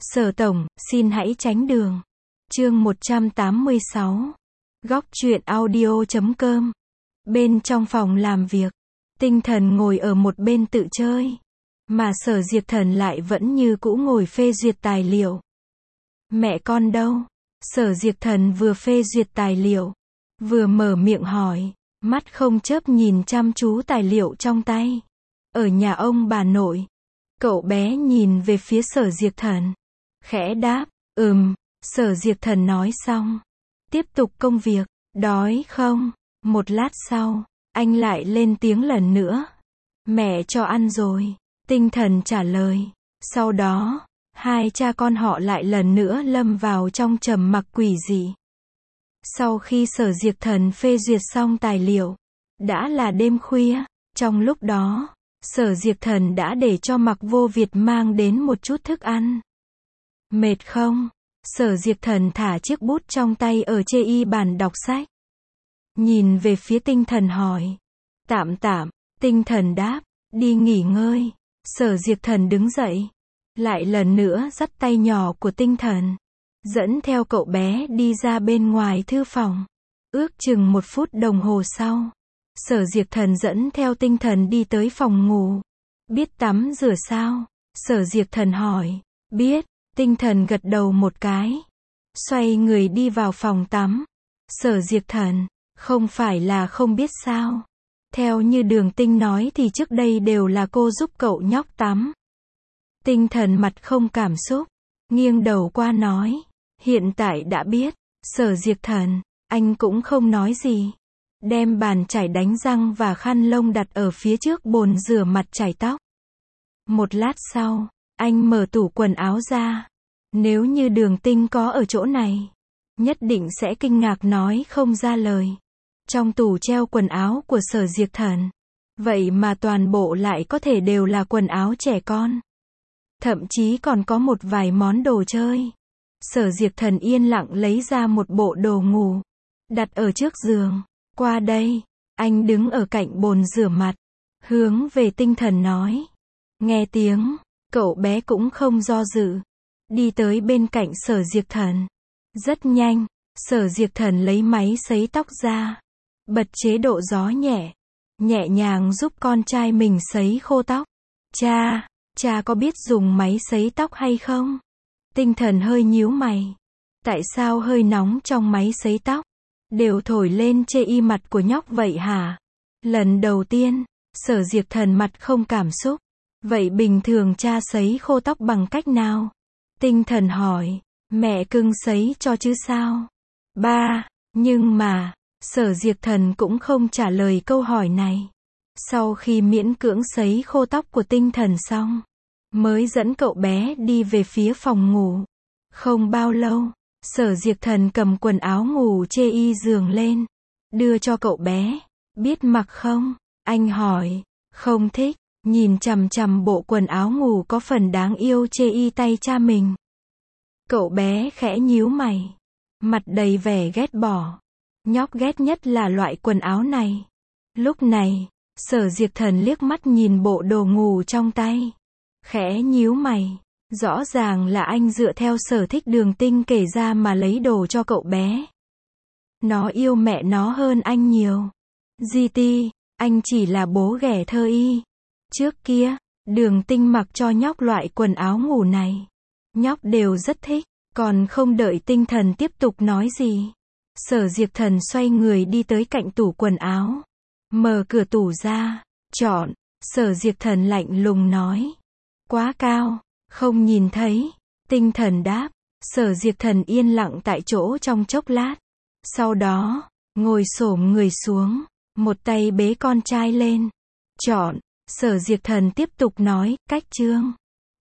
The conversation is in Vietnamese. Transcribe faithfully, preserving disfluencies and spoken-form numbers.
Sở tổng, xin hãy tránh đường. Chương một trăm tám mươi sáu. Góc truyện audio chấm com. Bên trong phòng làm việc, Tinh Thần ngồi ở một bên tự chơi, mà Sở Diệp Thần lại vẫn như cũ ngồi phê duyệt tài liệu. Mẹ con đâu? Sở Diệp Thần vừa phê duyệt tài liệu, vừa mở miệng hỏi, mắt không chớp nhìn chăm chú tài liệu trong tay. Ở nhà ông bà nội. Cậu bé nhìn về phía Sở Diệp Thần, khẽ đáp, ừm. Sở Diệp Thần nói xong, tiếp tục công việc. Đói không? Một lát sau, anh lại lên tiếng lần nữa. Mẹ cho ăn rồi. Tinh Thần trả lời. Sau đó, hai cha con họ lại lần nữa lâm vào trong trầm mặc quỷ dị. Sau khi Sở Diệp Thần phê duyệt xong tài liệu, đã là đêm khuya. Trong lúc đó, Sở Diệp Thần đã để cho Mạc Vô Việt mang đến một chút thức ăn. Mệt không? Sở Diệp Thần thả chiếc bút trong tay ở chê y bàn đọc sách. Nhìn về phía Tinh Thần hỏi. Tạm tạm. Tinh Thần đáp. Đi nghỉ ngơi. Sở Diệp Thần đứng dậy. Lại lần nữa dắt tay nhỏ của Tinh Thần, dẫn theo cậu bé đi ra bên ngoài thư phòng. Ước chừng một phút đồng hồ sau, Sở Diệp Thần dẫn theo Tinh Thần đi tới phòng ngủ. Biết tắm rửa sao? Sở Diệp Thần hỏi. Biết. Tinh Thần gật đầu một cái, xoay người đi vào phòng tắm. Sở Diệp Thần, không phải là không biết sao. Theo như Đường Tinh nói thì trước đây đều là cô giúp cậu nhóc tắm. Tinh Thần mặt không cảm xúc, nghiêng đầu qua nói. Hiện tại đã biết. Sở Diệp Thần, anh cũng không nói gì. Đem bàn chải đánh răng và khăn lông đặt ở phía trước bồn rửa mặt chải tóc. Một lát sau, anh mở tủ quần áo ra. Nếu như Đường Tinh có ở chỗ này, nhất định sẽ kinh ngạc nói không ra lời. Trong tủ treo quần áo của Sở Diệp Thần, vậy mà toàn bộ lại có thể đều là quần áo trẻ con. Thậm chí còn có một vài món đồ chơi. Sở Diệp Thần yên lặng lấy ra một bộ đồ ngủ, đặt ở trước giường. Qua đây. Anh đứng ở cạnh bồn rửa mặt, hướng về Tinh Thần nói. Nghe tiếng, cậu bé cũng không do dự, đi tới bên cạnh Sở Diệp Thần. Rất nhanh, Sở Diệp Thần lấy máy sấy tóc ra, bật chế độ gió nhẹ, nhẹ nhàng giúp con trai mình sấy khô tóc. Cha, cha có biết dùng máy sấy tóc hay không? Tinh Thần hơi nhíu mày. Tại sao hơi nóng trong máy sấy tóc đều thổi lên chê y mặt của nhóc vậy hả? Lần đầu tiên, Sở Diệp Thần mặt không cảm xúc. Vậy bình thường cha sấy khô tóc bằng cách nào? Tinh Thần hỏi. Mẹ cưng sấy cho chứ sao? Ba, nhưng mà, Sở Diệp Thần cũng không trả lời câu hỏi này. Sau khi miễn cưỡng sấy khô tóc của Tinh Thần xong, mới dẫn cậu bé đi về phía phòng ngủ. Không bao lâu, Sở Diệp Thần cầm quần áo ngủ chê y giường lên, đưa cho cậu bé. Biết mặc không? Anh hỏi. Không thích. Nhìn chằm chằm bộ quần áo ngủ có phần đáng yêu chê y tay cha mình. Cậu bé khẽ nhíu mày, mặt đầy vẻ ghét bỏ. Nhóc ghét nhất là loại quần áo này. Lúc này, Sở Diệp Thần liếc mắt nhìn bộ đồ ngủ trong tay, khẽ nhíu mày. Rõ ràng là anh dựa theo sở thích Đường Tinh kể ra mà lấy đồ cho cậu bé. Nó yêu mẹ nó hơn anh nhiều. giê tê, anh chỉ là bố ghẻ thơ y. Trước kia, Đường Tinh mặc cho nhóc loại quần áo ngủ này, nhóc đều rất thích. Còn không đợi Tinh Thần tiếp tục nói gì, Sở Diệp Thần xoay người đi tới cạnh tủ quần áo, mở cửa tủ ra. Chọn. Sở Diệp Thần lạnh lùng nói. Quá cao, không nhìn thấy. Tinh Thần đáp. Sở Diệp Thần yên lặng tại chỗ trong chốc lát, sau đó ngồi xổm người xuống, một tay bế con trai lên. Chọn. Sở Diệp Thần tiếp tục nói. Cách chương